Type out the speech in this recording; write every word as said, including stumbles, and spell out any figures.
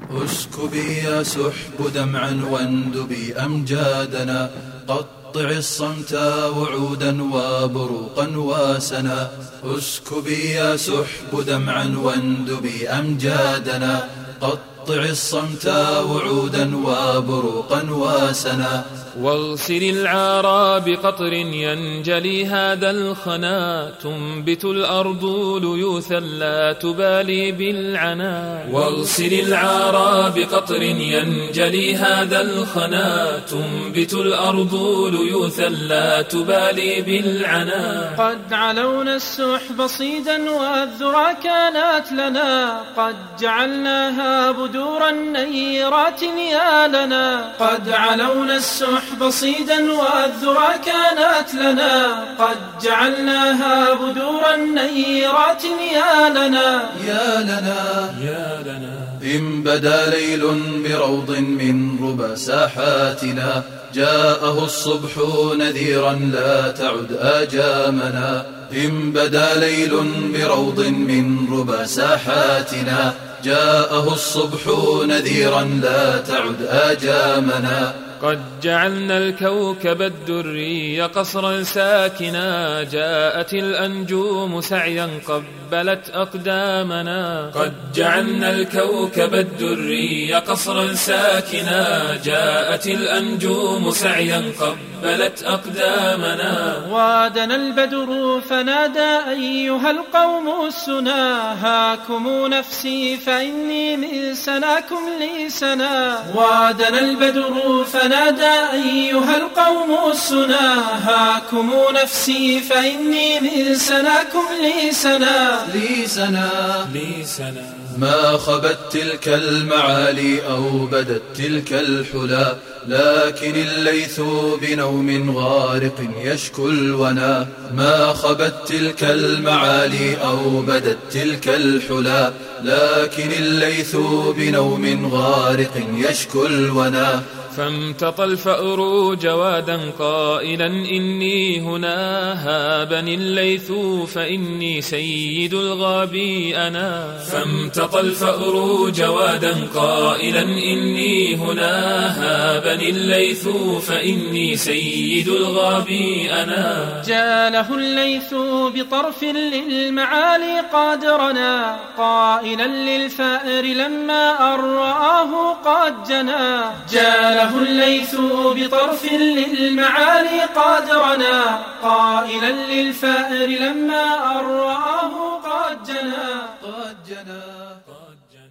اسكبي يا سحب دمعا واندبي أمجادنا، قطع الصمت وعودا وبروقا وسنا. اسكبي يا سحب دمعا واندبي أمجادنا، قطع الصمت وعودا وبروقا وسنا. واغسل العارى بقطر ينجلي هذا الخنا، تنبت الأرض ليوثا لا تبالي بالعنا. واغسل العارى بقطر ينجلي هذا الخنا، تنبت الأرض ليوثا لا تبالي بالعنا. قد علونا السحب صيدا والذرى كانت لنا، قد جعلناها بدورا نيرات يا لنا. قد علونا السحب بصيدا والذرى كانت لنا، قد جعلناها بدورا نيرات يا لنا. يا لنا يا لنا إن بدا ليل بروض من ربى ساحاتنا، جاءه الصبح نذيرا لا تعد آجامنا. إن بدا ليل بروض من ربى ساحاتنا، جاءه الصبح نذيرا لا تعد آجامنا. قد جعلنا الكوكب الدري قصرا ساكنا، جاءت الأنجوم سعيا قبلت أقدامنا. قد جعلنا الكوكب الدري قصرا ساكنا، جاءت الأنجوم سعيا قبلت أقدامنا. وادنا البدر فنادى أيها القوم السنا، هاكم نفسي فإني من سناكم لي سنا. وادنا البدر فنادى نادى أيها القوم السنا، هاكم نفسي فإني من سناكم لي سنا. لي سنا لي سنا ما خبت تلك المعالي أو بدت تلك الحلا، لكن الليث بنوم غارق يشكو الونا. ما خبت تلك المعالي أو بدت تلك الحلا، لكن الليث بنوم غارق يشكو الونا. فامتطى الفأر جوادا قائلا إني هنا، هابني الليث فإني سيد الغابي أنا. فامتطى الفأر جوادا قائلا إني هنا، هابني الليث فإني سيد الغابي أنا. جاله الليث بطرف للمعالي قادرنا، قائلا للفأر لما أن رآه قد جنا. جاله الليث بطرف للمعالي قادرنا، قائلا للفأر لما أن رآه قد جنا. قد جنا